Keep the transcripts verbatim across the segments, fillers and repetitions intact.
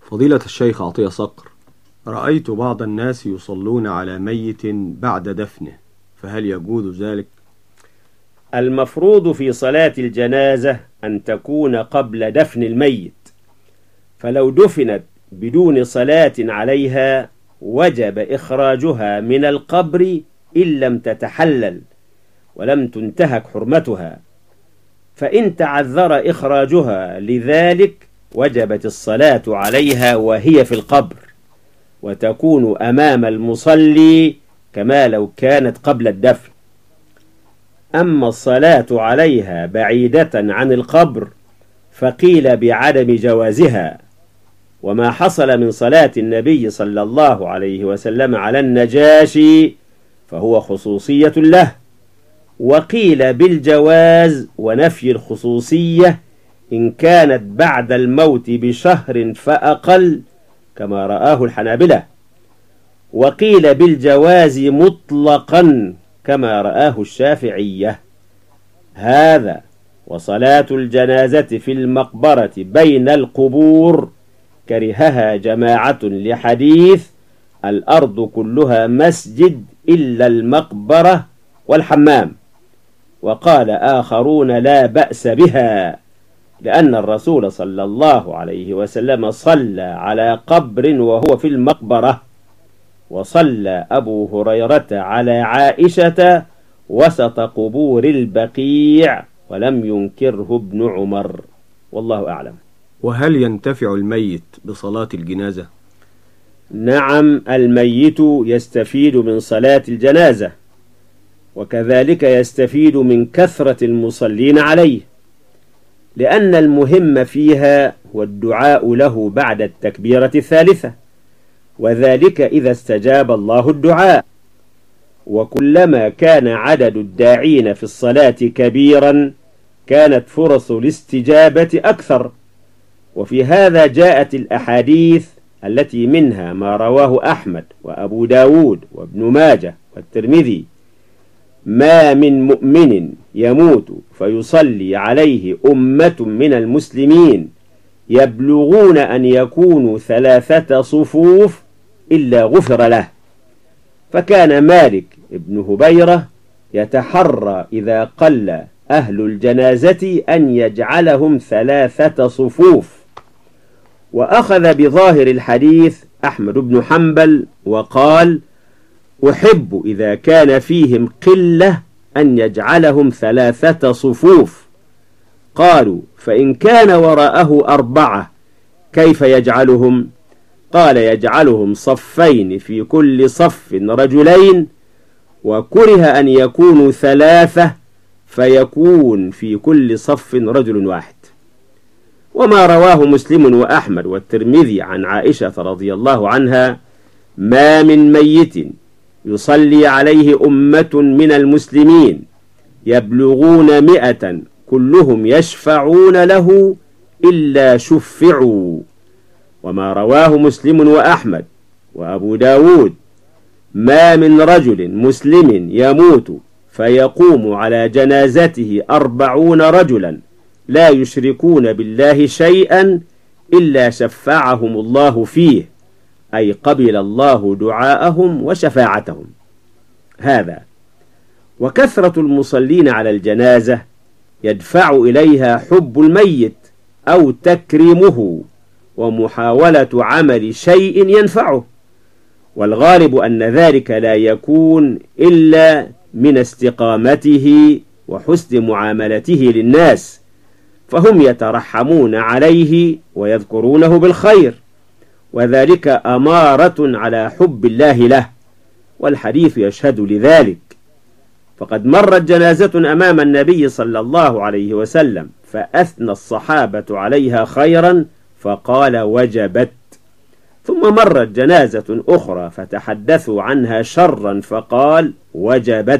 فضيلة الشيخ عطية صقر، رأيت بعض الناس يصلون على ميت بعد دفنه، فهل يجوز ذلك؟ المفروض في صلاة الجنازة أن تكون قبل دفن الميت، فلو دفنت بدون صلاة عليها وجب إخراجها من القبر إن لم تتحلل ولم تنتهك حرمتها، فإن تعذر إخراجها لذلك وجبت الصلاة عليها وهي في القبر، وتكون أمام المصلي كما لو كانت قبل الدفن. أما الصلاة عليها بعيدة عن القبر فقيل بعدم جوازها، وما حصل من صلاة النبي صلى الله عليه وسلم على النجاشي فهو خصوصية له، وقيل بالجواز ونفي الخصوصية إن كانت بعد الموت بشهر فأقل كما رآه الحنابلة، وقيل بالجواز مطلقا كما رآه الشافعية. هذا وصلاة الجنازة في المقبرة بين القبور كرهها جماعة لحديث الأرض كلها مسجد إلا المقبرة والحمام، وقال آخرون لا بأس بها، لأن الرسول صلى الله عليه وسلم صلى على قبر وهو في المقبرة، وصلى أبو هريرة على عائشة وسط قبور البقيع ولم ينكره ابن عمر، والله أعلم. وهل ينتفع الميت بصلاة الجنازة؟ نعم، الميت يستفيد من صلاة الجنازة، وكذلك يستفيد من كثرة المصلين عليه، لأن المهم فيها هو الدعاء له بعد التكبيرة الثالثة، وذلك إذا استجاب الله الدعاء، وكلما كان عدد الداعين في الصلاة كبيرا كانت فرص الاستجابة أكثر. وفي هذا جاءت الأحاديث التي منها ما رواه أحمد وأبو داود وابن ماجه والترمذي: ما من مؤمن يموت فيصلي عليه أمة من المسلمين يبلغون أن يكونوا ثلاثة صفوف إلا غفر له. فكان مالك ابن هبيرة يتحرى إذا قل أهل الجنازة أن يجعلهم ثلاثة صفوف، وأخذ بظاهر الحديث أحمد بن حنبل وقال: أحب إذا كان فيهم قلة أن يجعلهم ثلاثة صفوف. قالوا: فإن كان وراءه أربعة كيف يجعلهم؟ قال: يجعلهم صفين في كل صف رجلين، وكره أن يكونوا ثلاثة فيكون في كل صف رجل واحد. وما رواه مسلم وأحمد والترمذي عن عائشة رضي الله عنها: ما من ميت يصلي عليه أمة من المسلمين يبلغون مئة كلهم يشفعون له إلا شفعوا. وما رواه مسلم وأحمد وأبو داود: ما من رجل مسلم يموت فيقوم على جنازته أربعون رجلا لا يشركون بالله شيئا إلا شفعهم الله فيه، أي قبل الله دعاءهم وشفاعتهم. هذا وكثرة المصلين على الجنازة يدفع إليها حب الميت أو تكريمه ومحاولة عمل شيء ينفعه، والغالب أن ذلك لا يكون إلا من استقامته وحسن معاملته للناس، فهم يترحمون عليه ويذكرونه بالخير، وذلك أمارة على حب الله له، والحديث يشهد لذلك. فقد مرت جنازة أمام النبي صلى الله عليه وسلم فأثنى الصحابة عليها خيرا فقال: وجبت. ثم مرت جنازة أخرى فتحدثوا عنها شرا فقال: وجبت.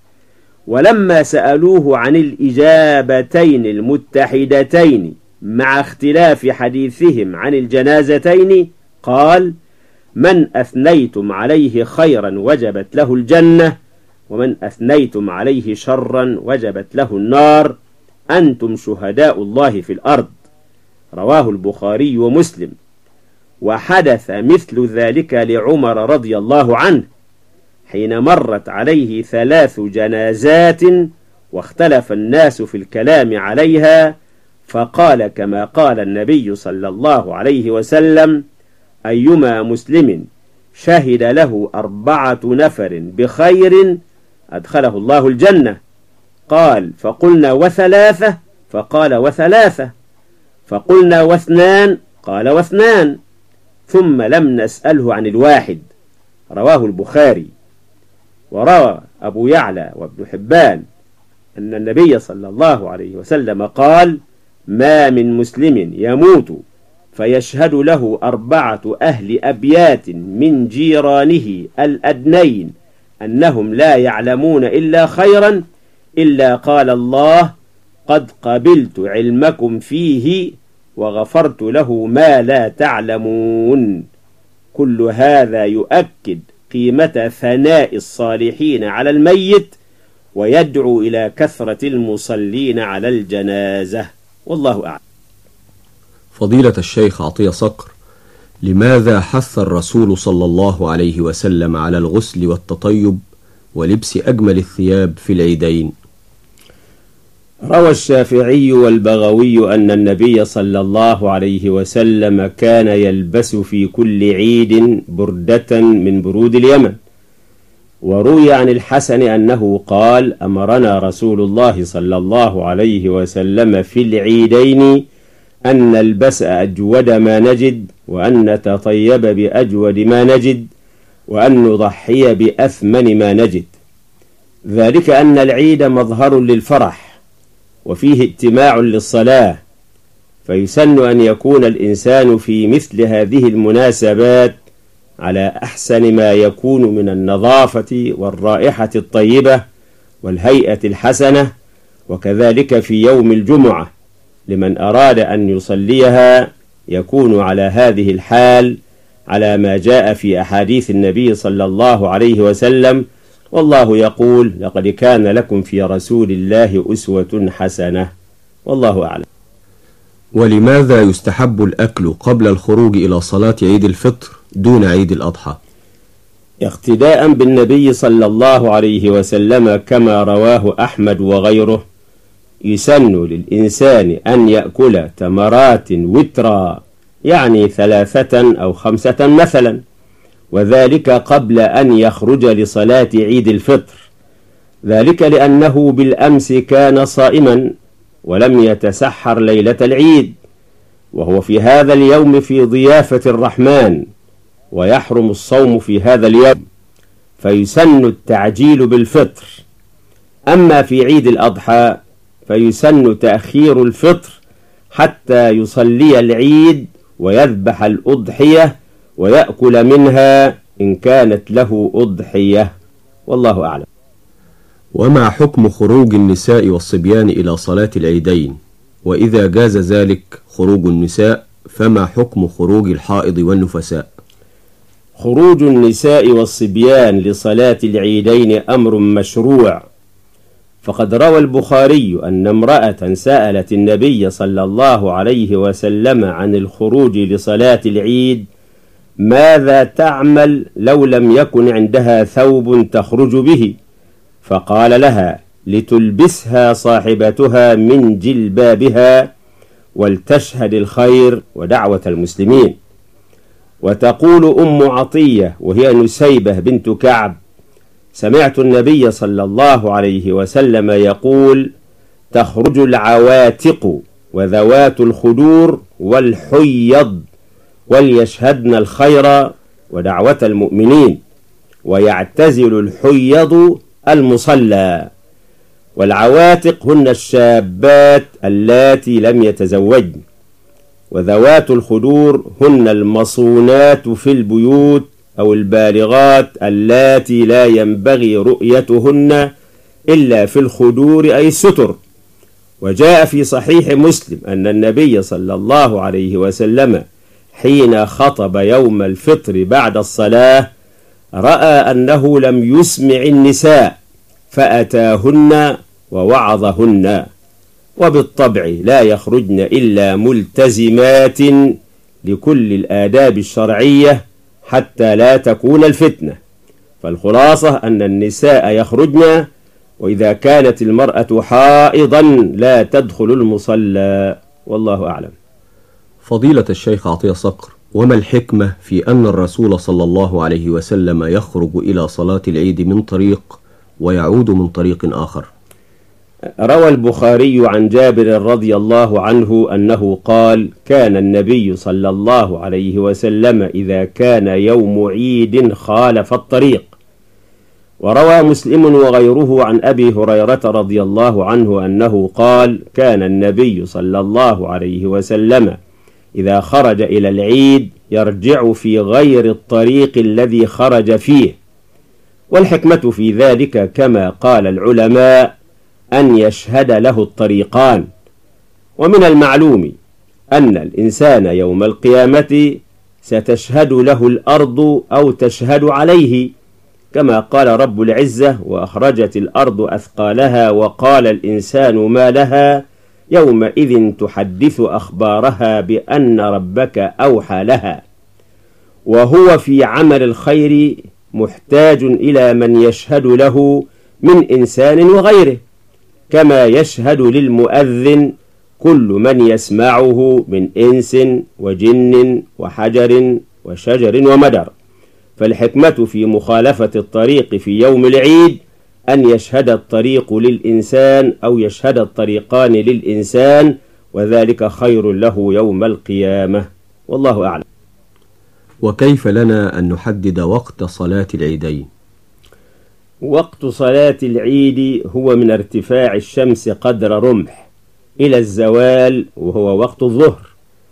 ولما سألوه عن الإجابتين المتحدتين مع اختلاف حديثهم عن الجنازتين قال: من أثنيتم عليه خيرا وجبت له الجنة، ومن أثنيتم عليه شرا وجبت له النار، أنتم شهداء الله في الأرض. رواه البخاري ومسلم. وحدث مثل ذلك لعمر رضي الله عنه حين مرت عليه ثلاث جنازات واختلف الناس في الكلام عليها، فقال كما قال النبي صلى الله عليه وسلم: أيما مسلم شهد له أربعة نفر بخير أدخله الله الجنة. قال: فقلنا وثلاثة؟ فقال: وثلاثة. فقلنا واثنان؟ قال: واثنان. ثم لم نسأله عن الواحد. رواه البخاري. وروى أبو يعلى وابن حبان أن النبي صلى الله عليه وسلم قال: ما من مسلم يموت فيشهد له أربعة أهل أبيات من جيرانه الأدنين أنهم لا يعلمون إلا خيرا إلا قال الله: قد قبلت علمكم فيه وغفرت له ما لا تعلمون. كل هذا يؤكد قيمة ثناء الصالحين على الميت، ويدعو إلى كثرة المصلين على الجنازة. والله أعلم. فضيلة الشيخ عطية صقر، لماذا حث الرسول صلى الله عليه وسلم على الغسل والتطيب ولبس أجمل الثياب في العيدين؟ روى الشافعي والبغوي أن النبي صلى الله عليه وسلم كان يلبس في كل عيد بردة من برود اليمن. وروي عن الحسن أنه قال: أمرنا رسول الله صلى الله عليه وسلم في العيدين أن نلبس أجود ما نجد، وأن نتطيب بأجود ما نجد، وأن نضحي بأثمن ما نجد. ذلك أن العيد مظهر للفرح وفيه اجتماع للصلاة، فيسن أن يكون الإنسان في مثل هذه المناسبات على أحسن ما يكون من النظافة والرائحة الطيبة والهيئة الحسنة، وكذلك في يوم الجمعة لمن أراد أن يصليها يكون على هذه الحال على ما جاء في أحاديث النبي صلى الله عليه وسلم. والله يقول: لقد كان لكم في رسول الله أسوة حسنة. والله أعلم. ولماذا يستحب الأكل قبل الخروج إلى صلاة عيد الفطر دون عيد الأضحى؟ اقتداء بالنبي صلى الله عليه وسلم كما رواه أحمد وغيره، يسن للإنسان أن يأكل تمرات وترا، يعني ثلاثة أو خمسة مثلا، وذلك قبل أن يخرج لصلاة عيد الفطر. ذلك لأنه بالأمس كان صائما ولم يتسحر ليلة العيد، وهو في هذا اليوم في ضيافة الرحمن، ويحرم الصوم في هذا اليوم، فيسن التعجيل بالفطر. أما في عيد الأضحى فيسن تأخير الفطر حتى يصلي العيد ويذبح الأضحية ويأكل منها إن كانت له أضحية. والله أعلم. وما حكم خروج النساء والصبيان إلى صلاة العيدين؟ وإذا جاز ذلك خروج النساء فما حكم خروج الحائض والنفساء؟ خروج النساء والصبيان لصلاة العيدين أمر مشروع، فقد روى البخاري أن امرأة سألت النبي صلى الله عليه وسلم عن الخروج لصلاة العيد ماذا تعمل لو لم يكن عندها ثوب تخرج به، فقال لها: لتلبسها صاحبتها من جلبابها ولتشهد الخير ودعوة المسلمين. وتقول أم عطية وهي نسيبة بنت كعب: سمعت النبي صلى الله عليه وسلم يقول: تخرج العواتق وذوات الخدور والحيض وليشهدن الخير ودعوة المؤمنين، ويعتزل الحيض المصلى. والعواتق هن الشابات اللاتي لم يتزوجن، وذوات الخدور هن المصونات في البيوت أو البالغات اللاتي لا ينبغي رؤيتهن إلا في الخدور أي الستر. وجاء في صحيح مسلم أن النبي صلى الله عليه وسلم حين خطب يوم الفطر بعد الصلاة رأى أنه لم يسمع النساء فأتاهن ووعظهن، وبالطبع لا يخرجن إلا ملتزمات لكل الآداب الشرعية حتى لا تكون الفتنة. فالخلاصة أن النساء يخرجن، وإذا كانت المرأة حائضا لا تدخل المصلى، والله أعلم. فضيلة الشيخ عطية صقر، وما الحكمة في أن الرسول صلى الله عليه وسلم يخرج إلى صلاة العيد من طريق ويعود من طريق آخر؟ روى البخاري عن جابر رضي الله عنه أنه قال: كان النبي صلى الله عليه وسلم إذا كان يوم عيد خالف الطريق. وروى مسلم وغيره عن أبي هريرة رضي الله عنه أنه قال: كان النبي صلى الله عليه وسلم إذا خرج إلى العيد يرجع في غير الطريق الذي خرج فيه. والحكمة في ذلك كما قال العلماء أن يشهد له الطريقان. ومن المعلوم أن الإنسان يوم القيامة ستشهد له الأرض أو تشهد عليه، كما قال رب العزة: وأخرجت الأرض أثقالها وقال الإنسان ما لها يومئذ تحدث أخبارها بأن ربك أوحى لها. وهو في عمل الخير محتاج إلى من يشهد له من إنسان وغيره، كما يشهد للمؤذن كل من يسمعه من إنس وجن وحجر وشجر ومدر. فالحكمة في مخالفة الطريق في يوم العيد أن يشهد الطريق للإنسان أو يشهد الطريقان للإنسان، وذلك خير له يوم القيامة، والله أعلم. وكيف لنا أن نحدد وقت صلاة العيدين؟ وقت صلاة العيد هو من ارتفاع الشمس قدر رمح إلى الزوال، وهو وقت الظهر.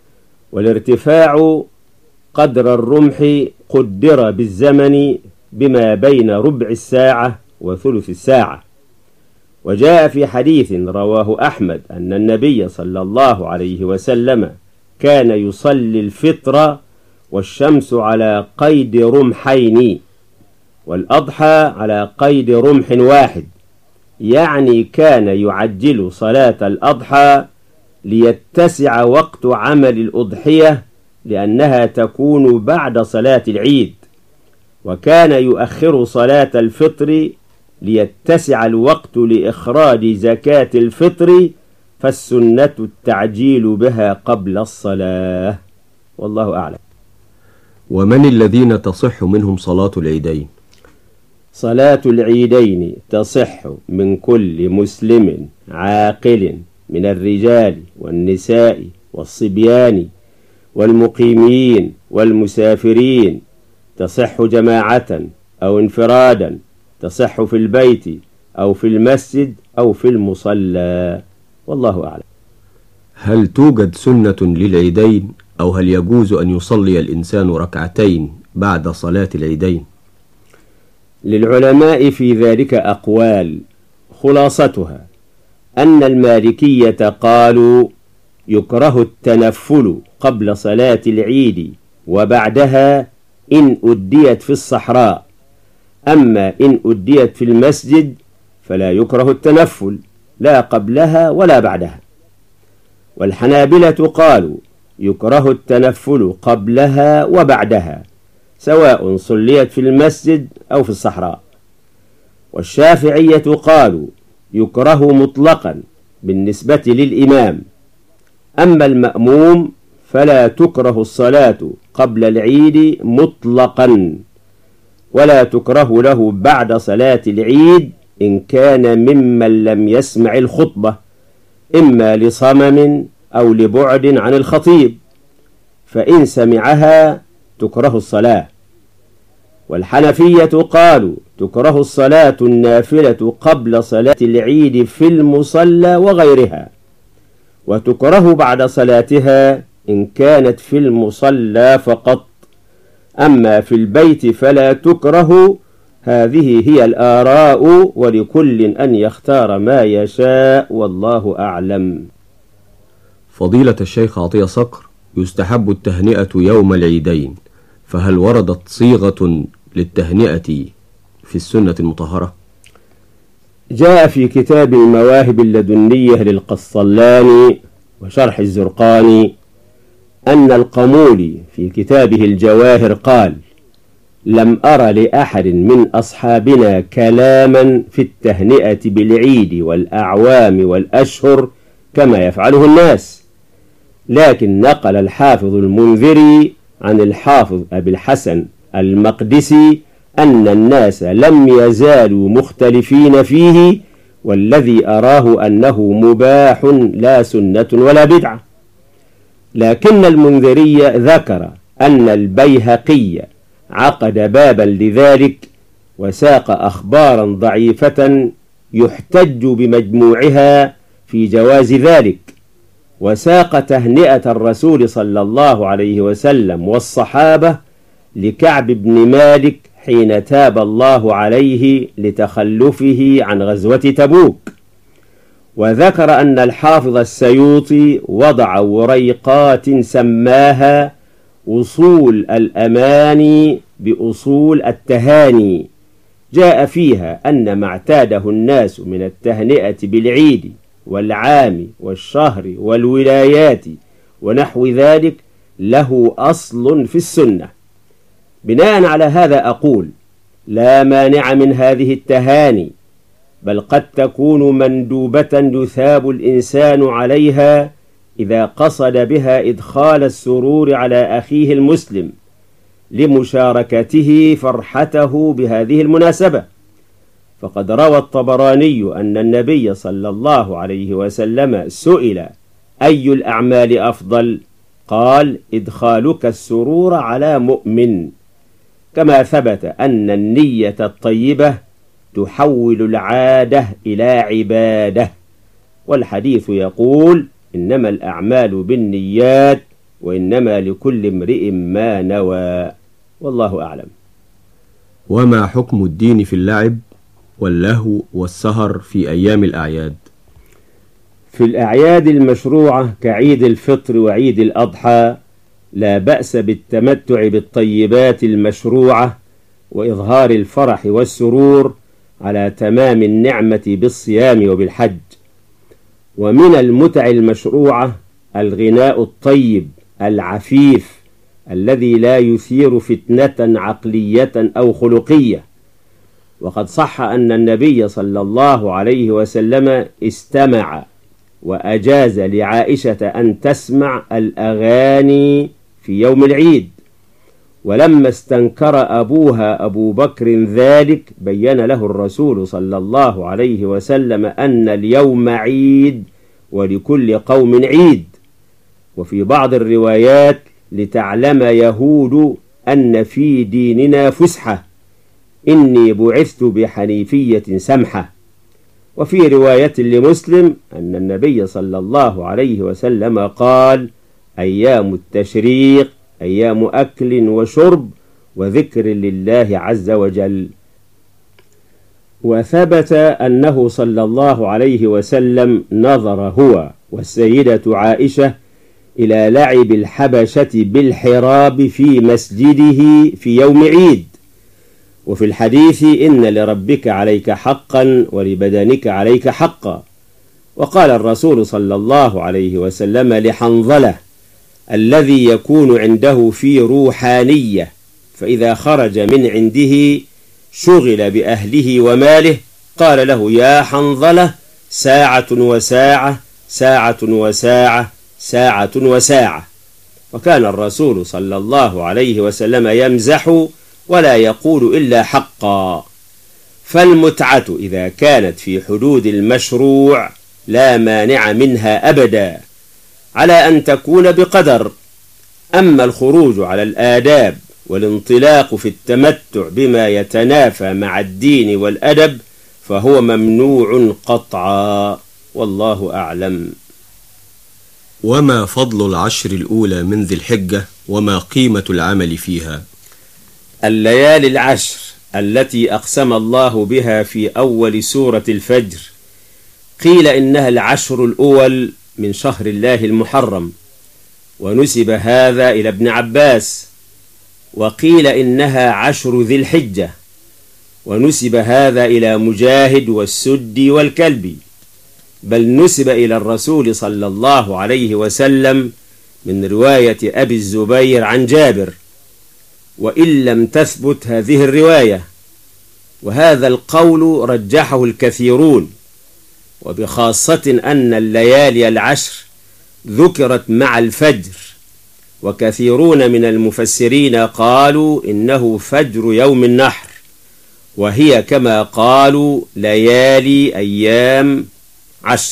والارتفاع قدر الرمح قدر بالزمن بما بين ربع الساعة وثلث الساعة. وجاء في حديث رواه أحمد أن النبي صلى الله عليه وسلم كان يصلي الفطر والشمس على قيد رمحين، والأضحى على قيد رمح واحد، يعني كان يعجل صلاة الأضحى ليتسع وقت عمل الأضحية لأنها تكون بعد صلاة العيد، وكان يؤخر صلاة الفطر ليتسع الوقت لإخراج زكاة الفطر، فالسنة التعجيل بها قبل الصلاة، والله أعلم. ومن الذين تصح منهم صلاة العيدين؟ صلاة العيدين تصح من كل مسلم عاقل من الرجال والنساء والصبيان والمقيمين والمسافرين، تصح جماعة أو انفرادا، تصح في البيت أو في المسجد أو في المصلى، والله أعلم. هل توجد سنة للعيدين، أو هل يجوز أن يصلي الإنسان ركعتين بعد صلاة العيدين؟ للعلماء في ذلك أقوال، خلاصتها أن المالكية قالوا يكره التنفل قبل صلاة العيد وبعدها إن أديت في الصحراء، أما إن أديت في المسجد فلا يكره التنفل لا قبلها ولا بعدها. والحنابلة قالوا يكره التنفل قبلها وبعدها سواء صليت في المسجد أو في الصحراء. والشافعية قالوا يكره مطلقا بالنسبة للإمام، أما المأموم فلا تكره الصلاة قبل العيد مطلقا، ولا تكره له بعد صلاة العيد إن كان ممن لم يسمع الخطبة، إما لصمم أو لبعد عن الخطيب، فإن سمعها تكره الصلاة. والحنفية قالوا تكره الصلاة النافلة قبل صلاة العيد في المصلى وغيرها، وتكره بعد صلاتها إن كانت في المصلى فقط، أما في البيت فلا تكره. هذه هي الآراء، ولكل أن يختار ما يشاء، والله أعلم. فضيلة الشيخ عطية صقر، يستحب التهنئة يوم العيدين، فهل وردت صيغة للتهنئة في السنة المطهرة؟ جاء في كتاب المواهب اللدنية للقسطلاني وشرح الزرقاني أن القمولي في كتابه الجواهر قال: لم أر لأحد من أصحابنا كلاما في التهنئة بالعيد والأعوام والأشهر كما يفعله الناس، لكن نقل الحافظ المنذري عن الحافظ أبي الحسن المقدسي أن الناس لم يزالوا مختلفين فيه، والذي أراه أنه مباح لا سنة ولا بدعة. لكن المنذري ذكر أن البيهقي عقد بابا لذلك وساق أخبارا ضعيفة يحتج بمجموعها في جواز ذلك، وساق تهنئة الرسول صلى الله عليه وسلم والصحابة لكعب بن مالك حين تاب الله عليه لتخلفه عن غزوة تبوك. وذكر أن الحافظ السيوطي وضع وريقات سماها أصول الأماني بأصول التهاني، جاء فيها أن ما اعتاده الناس من التهنئة بالعيد والعام والشهر والولايات ونحو ذلك له أصل في السنة. بناء على هذا أقول: لا مانع من هذه التهاني، بل قد تكون مندوبة يثاب الإنسان عليها إذا قصد بها إدخال السرور على أخيه المسلم لمشاركته فرحته بهذه المناسبة. فقد روى الطبراني أن النبي صلى الله عليه وسلم سئل: أي الأعمال أفضل؟ قال: إدخالك السرور على مؤمن. كما ثبت أن النية الطيبة تحول العادة إلى عبادة، والحديث يقول: إنما الأعمال بالنيات وإنما لكل امرئ ما نوى. والله أعلم. وما حكم الدين في اللعب واللهو والسهر في أيام الأعياد؟ في الأعياد المشروعة كعيد الفطر وعيد الأضحى لا بأس بالتمتع بالطيبات المشروعة وإظهار الفرح والسرور على تمام النعمة بالصيام وبالحج. ومن المتع المشروعة الغناء الطيب العفيف الذي لا يثير فتنة عقلية أو خلقية. وقد صح أن النبي صلى الله عليه وسلم استمع وأجاز لعائشة أن تسمع الأغاني في يوم العيد، ولما استنكر أبوها أبو بكر ذلك بين له الرسول صلى الله عليه وسلم أن اليوم عيد ولكل قوم عيد. وفي بعض الروايات: لتعلم يهود أن في ديننا فسحة، إني بعثت بحنيفية سمحة. وفي رواية لمسلم أن النبي صلى الله عليه وسلم قال: أيام التشريق أيام أكل وشرب وذكر لله عز وجل. وثبت أنه صلى الله عليه وسلم نظر هو والسيدة عائشة إلى لعب الحبشة بالحراب في مسجده في يوم عيد. وفي الحديث: إن لربك عليك حقا ولبدنك عليك حقا. وقال الرسول صلى الله عليه وسلم لحنظلة الذي يكون عنده في روحانية، فإذا خرج من عنده شغل بأهله وماله، قال له: يا حنظلة، ساعة وساعة، ساعة وساعة، ساعة وساعة. وكان الرسول صلى الله عليه وسلم يمزح ولا يقول إلا حقا. فالمتعة إذا كانت في حدود المشروع لا مانع منها أبدا، على أن تكون بقدر. أما الخروج على الآداب والانطلاق في التمتع بما يتنافى مع الدين والأدب فهو ممنوع قطعا، والله أعلم. وما فضل العشر الأولى من ذي الحجة وما قيمة العمل فيها؟ الليالي العشر التي أقسم الله بها في أول سورة الفجر قيل إنها العشر الأول من شهر الله المحرم، ونسب هذا إلى ابن عباس. وقيل إنها عشر ذي الحجة، ونسب هذا إلى مجاهد والسدي والكلبي. بل نسب إلى الرسول صلى الله عليه وسلم من رواية أبي الزبير عن جابر، وإن لم تثبت هذه الرواية، وهذا القول رجحه الكثيرون، وبخاصة أن الليالي العشر ذكرت مع الفجر، وكثيرون من المفسرين قالوا إنه فجر يوم النحر، وهي كما قالوا ليالي أيام عشر.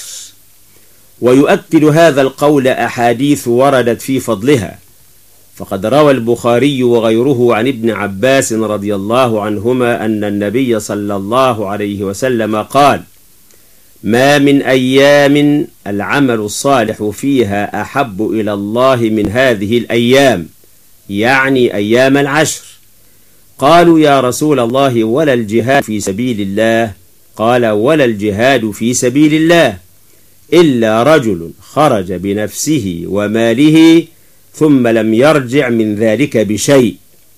ويؤكد هذا القول أحاديث وردت في فضلها، فقد روى البخاري وغيره عن ابن عباس رضي الله عنهما أن النبي صلى الله عليه وسلم قال: ما من أيام العمل الصالح فيها أحب إلى الله من هذه الأيام، يعني أيام العشر. قالوا: يا رسول الله ولا الجهاد في سبيل الله؟ قال: ولا الجهاد في سبيل الله إلا رجل خرج بنفسه وماله ثم لم يرجع من ذلك بشيء.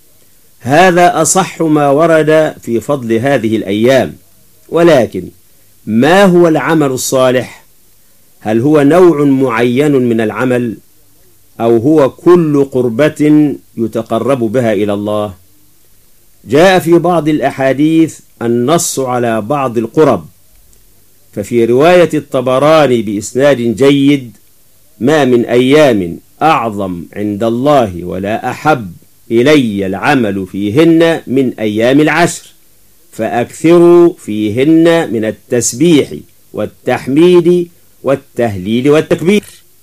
هذا أصح ما ورد في فضل هذه الأيام. ولكن ما هو العمل الصالح؟ هل هو نوع معين من العمل، أو هو كل قربة يتقرب بها إلى الله؟ جاء في بعض الأحاديث النص على بعض القرب، ففي رواية الطبراني بإسناد جيد: ما من أيام أعظم عند الله ولا أحب إلي العمل فيهن من أيام العشر، فأكثروا فيهن من التسبيح والتحميد والتهليل والتكبير.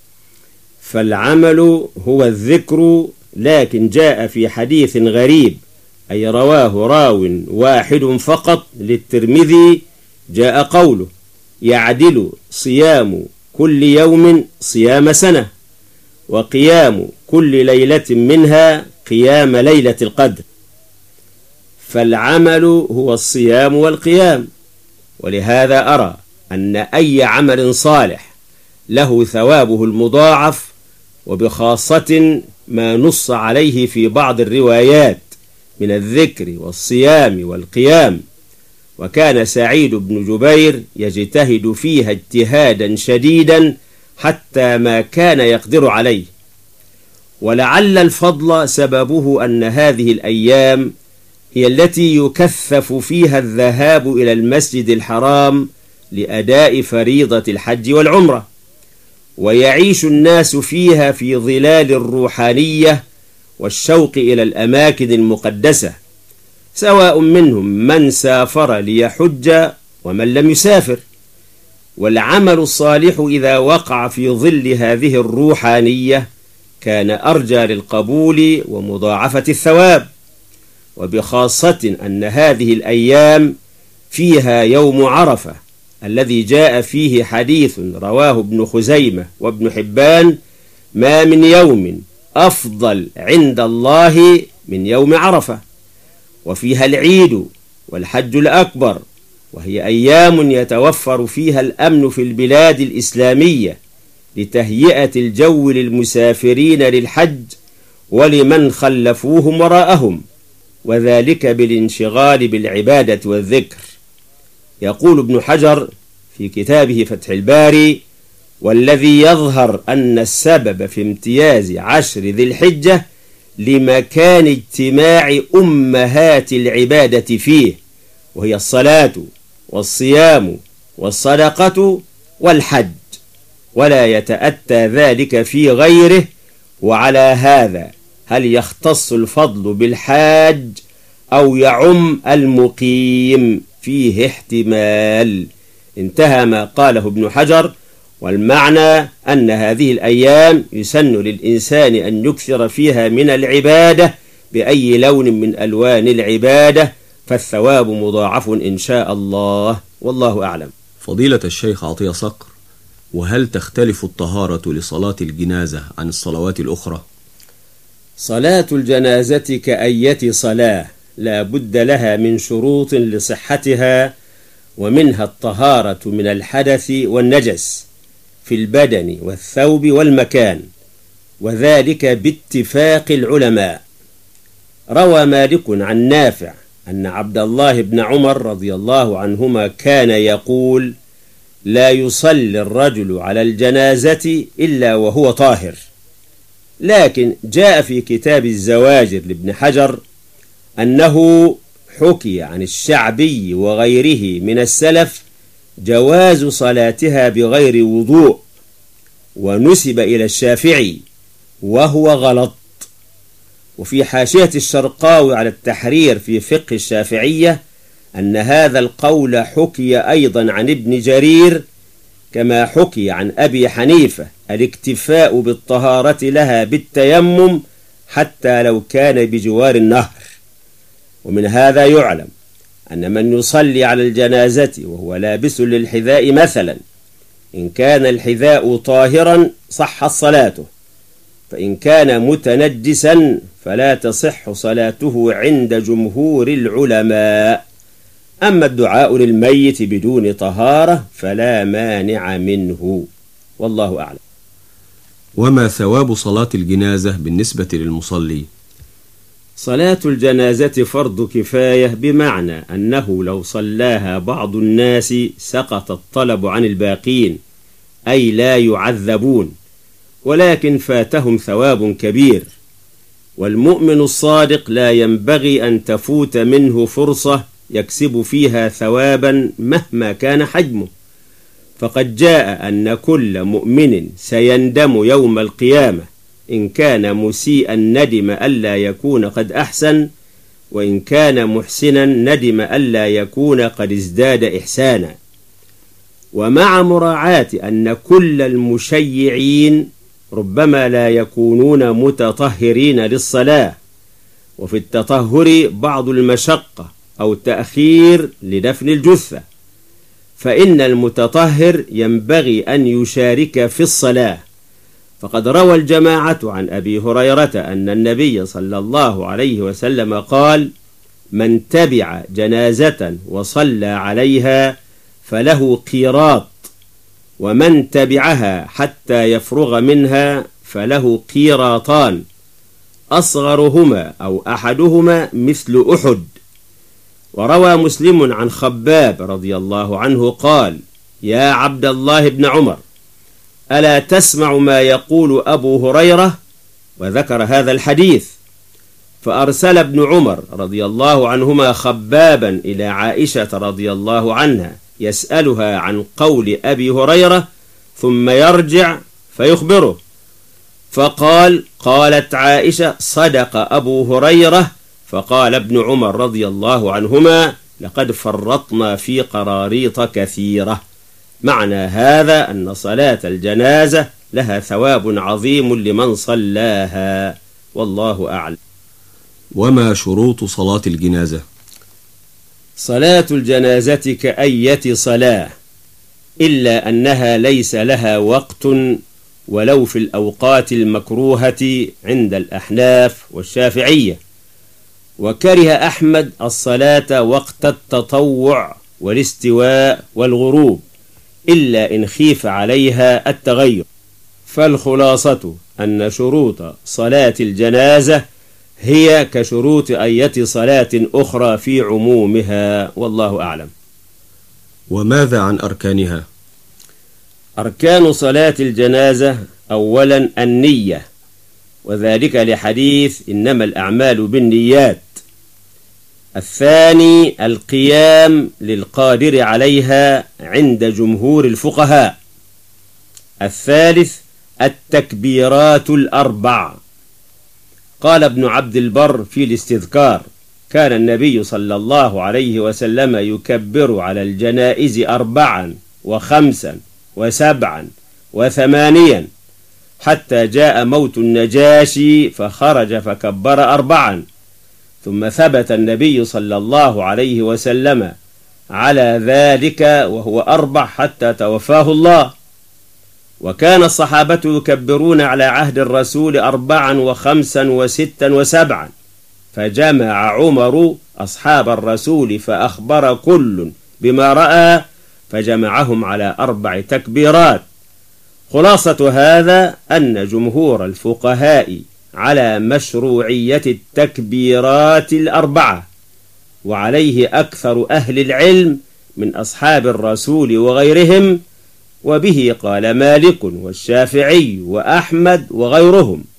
فالعمل هو الذكر، لكن جاء في حديث غريب، أي رواه راو واحد فقط للترمذي، جاء قوله: يعدل صيام كل يوم صيام سنة، وقيام كل ليلة منها قيام ليلة القدر. فالعمل هو الصيام والقيام، ولهذا أرى أن أي عمل صالح له ثوابه المضاعف، وبخاصة ما نص عليه في بعض الروايات من الذكر والصيام والقيام. وكان سعيد بن جبير يجتهد فيها اجتهادا شديدا حتى ما كان يقدر عليه. ولعل الفضل سببه أن هذه الأيام هي التي يكثف فيها الذهاب إلى المسجد الحرام لأداء فريضة الحج والعمرة، ويعيش الناس فيها في ظلال الروحانية والشوق إلى الأماكن المقدسة، سواء منهم من سافر ليحج ومن لم يسافر. والعمل الصالح إذا وقع في ظل هذه الروحانية كان أرجى للقبول ومضاعفة الثواب، وبخاصة أن هذه الأيام فيها يوم عرفة الذي جاء فيه حديث رواه ابن خزيمة وابن حبان: ما من يوم أفضل عند الله من يوم عرفة. وفيها العيد والحج الأكبر، وهي أيام يتوفر فيها الأمن في البلاد الإسلامية لتهيئة الجو للمسافرين للحج ولمن خلفوهم وراءهم، وذلك بالانشغال بالعبادة والذكر. يقول ابن حجر في كتابه فتح الباري: والذي يظهر أن السبب في امتياز عشر ذي الحجة لمكان اجتماع أمهات العبادة فيه، وهي الصلاة والصيام والصدقة والحج، ولا يتأتى ذلك في غيره. وعلى هذا هل يختص الفضل بالحاج أو يعم المقيم؟ فيه احتمال. انتهى ما قاله ابن حجر. والمعنى أن هذه الأيام يسن للإنسان أن يكثر فيها من العبادة بأي لون من ألوان العبادة، فالثواب مضاعف إن شاء الله، والله أعلم. فضيلة الشيخ عطية صقر، وهل تختلف الطهارة لصلاة الجنازة عن الصلوات الأخرى؟ صلاة الجنازة كأية صلاة لا بد لها من شروط لصحتها، ومنها الطهارة من الحدث والنجس في البدن والثوب والمكان، وذلك باتفاق العلماء. روى مالك عن نافع أن عبد الله بن عمر رضي الله عنهما كان يقول: لا يصلي الرجل على الجنازة إلا وهو طاهر. لكن جاء في كتاب الزواجر لابن حجر أنه حكي عن الشعبي وغيره من السلف جواز صلاتها بغير وضوء، ونسب إلى الشافعي وهو غلط. وفي حاشية الشرقاوي على التحرير في فقه الشافعية أن هذا القول حكي أيضا عن ابن جرير، كما حكي عن أبي حنيفة الاكتفاء بالطهارة لها بالتيمم حتى لو كان بجوار النهر. ومن هذا يعلم أن من يصلي على الجنازة وهو لابس للحذاء مثلا، إن كان الحذاء طاهرا صح صلاته، فإن كان متنجسا فلا تصح صلاته عند جمهور العلماء. أما الدعاء للميت بدون طهارة فلا مانع منه، والله أعلم. وما ثواب صلاة الجنازة بالنسبة للمصلي؟ صلاة الجنازة فرض كفاية، بمعنى أنه لو صلاها بعض الناس سقط الطلب عن الباقين، أي لا يعذبون، ولكن فاتهم ثواب كبير. والمؤمن الصادق لا ينبغي أن تفوت منه فرصة يكسب فيها ثوابا مهما كان حجمه، فقد جاء أن كل مؤمن سيندم يوم القيامة، إن كان مسيئا ندم ألا يكون قد أحسن، وإن كان محسنا ندم ألا يكون قد ازداد إحسانا. ومع مراعاة أن كل المشيعين ربما لا يكونون متطهرين للصلاة، وفي التطهر بعض المشقة أو تأخير لدفن الجثة، فإن المتطهر ينبغي أن يشارك في الصلاة. فقد روى الجماعة عن أبي هريرة أن النبي صلى الله عليه وسلم قال: من تبع جنازة وصلى عليها فله قيراط، ومن تبعها حتى يفرغ منها فله قيراطان، أصغرهما أو أحدهما مثل أحد. وروى مسلم عن خباب رضي الله عنه قال: يا عبد الله بن عمر، ألا تسمع ما يقول أبو هريرة؟ وذكر هذا الحديث. فأرسل ابن عمر رضي الله عنهما خبابا إلى عائشة رضي الله عنها يسألها عن قول أبي هريرة، ثم يرجع فيخبره، فقال: قالت عائشة: صدق أبو هريرة. فقال ابن عمر رضي الله عنهما: لقد فرطنا في قراريط كثيرة. معنى هذا أن صلاة الجنازة لها ثواب عظيم لمن صلاها، والله أعلم. وما شروط صلاة الجنازة؟ صلاة الجنازة كأية صلاة، إلا أنها ليس لها وقت ولو في الأوقات المكروهة عند الأحناف والشافعية. وكره أحمد الصلاة وقت التطوع والاستواء والغروب، إلا إن خيف عليها التغير. فالخلاصة أن شروط صلاة الجنازة هي كشروط أية صلاة أخرى في عمومها، والله أعلم. وماذا عن أركانها؟ أركان صلاة الجنازة: أولا النية، وذلك لحديث إنما الأعمال بالنيات. الثاني القيام للقادر عليها عند جمهور الفقهاء. الثالث التكبيرات الأربع. قال ابن عبد البر في الاستذكار: كان النبي صلى الله عليه وسلم يكبر على الجنائز أربعا وخمسا وسبعا وثمانيا، حتى جاء موت النجاشي فخرج فكبر أربعا، ثم ثبت النبي صلى الله عليه وسلم على ذلك وهو أربع حتى توفاه الله. وكان الصحابة يكبرون على عهد الرسول أربعا وخمسا وستا وسبعا، فجمع عمر أصحاب الرسول فأخبر كل بما رأى، فجمعهم على أربع تكبيرات. خلاصة هذا أن جمهور الفقهاء على مشروعية التكبيرات الأربعة، وعليه أكثر أهل العلم من أصحاب الرسول وغيرهم، وبه قال مالك والشافعي وأحمد وغيرهم.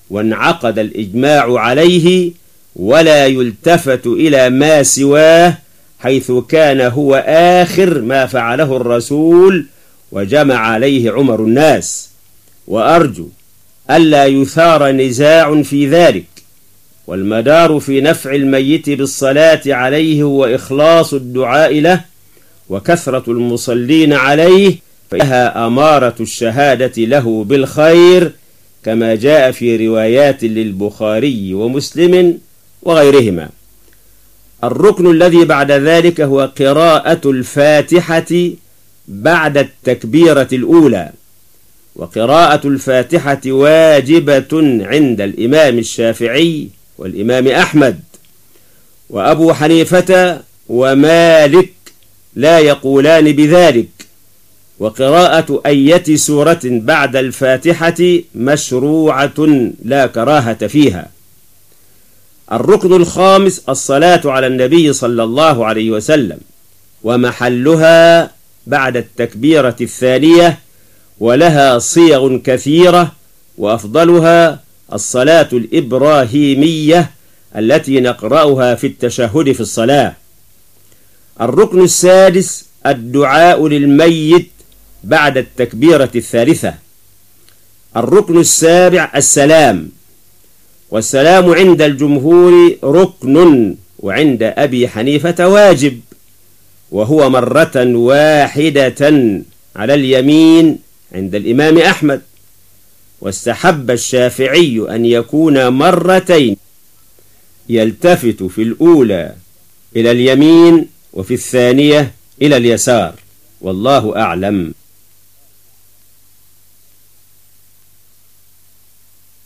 وانعقد الإجماع عليه، ولا يلتفت إلى ما سواه، حيث كان هو آخر ما فعله الرسول وجمع عليه عمر الناس. وأرجو ألا يثار نزاع في ذلك، والمدار في نفع الميت بالصلاة عليه وإخلاص الدعاء له وكثرة المصلين عليه، فإنها أمارة الشهادة له بالخير، كما جاء في روايات للبخاري ومسلم وغيرهما. الركن الذي بعد ذلك هو قراءة الفاتحة بعد التكبيرة الأولى، وقراءة الفاتحة واجبة عند الإمام الشافعي والإمام أحمد، وأبو حنيفة ومالك لا يقولان بذلك. وقراءة أية سورة بعد الفاتحة مشروعة لا كراهة فيها. الركن الخامس الصلاة على النبي صلى الله عليه وسلم، ومحلها بعد التكبيرة الثانية، ولها صيغ كثيرة، وأفضلها الصلاة الإبراهيمية التي نقرأها في التشهد في الصلاة. الركن السادس الدعاء للميت بعد التكبيرة الثالثة. الركن السابع السلام، والسلام عند الجمهور ركن، وعند أبي حنيفة واجب، وهو مرة واحدة على اليمين عند الإمام أحمد. واستحب الشافعي أن يكون مرتين، يلتفت في الأولى إلى اليمين وفي الثانية إلى اليسار، والله أعلم.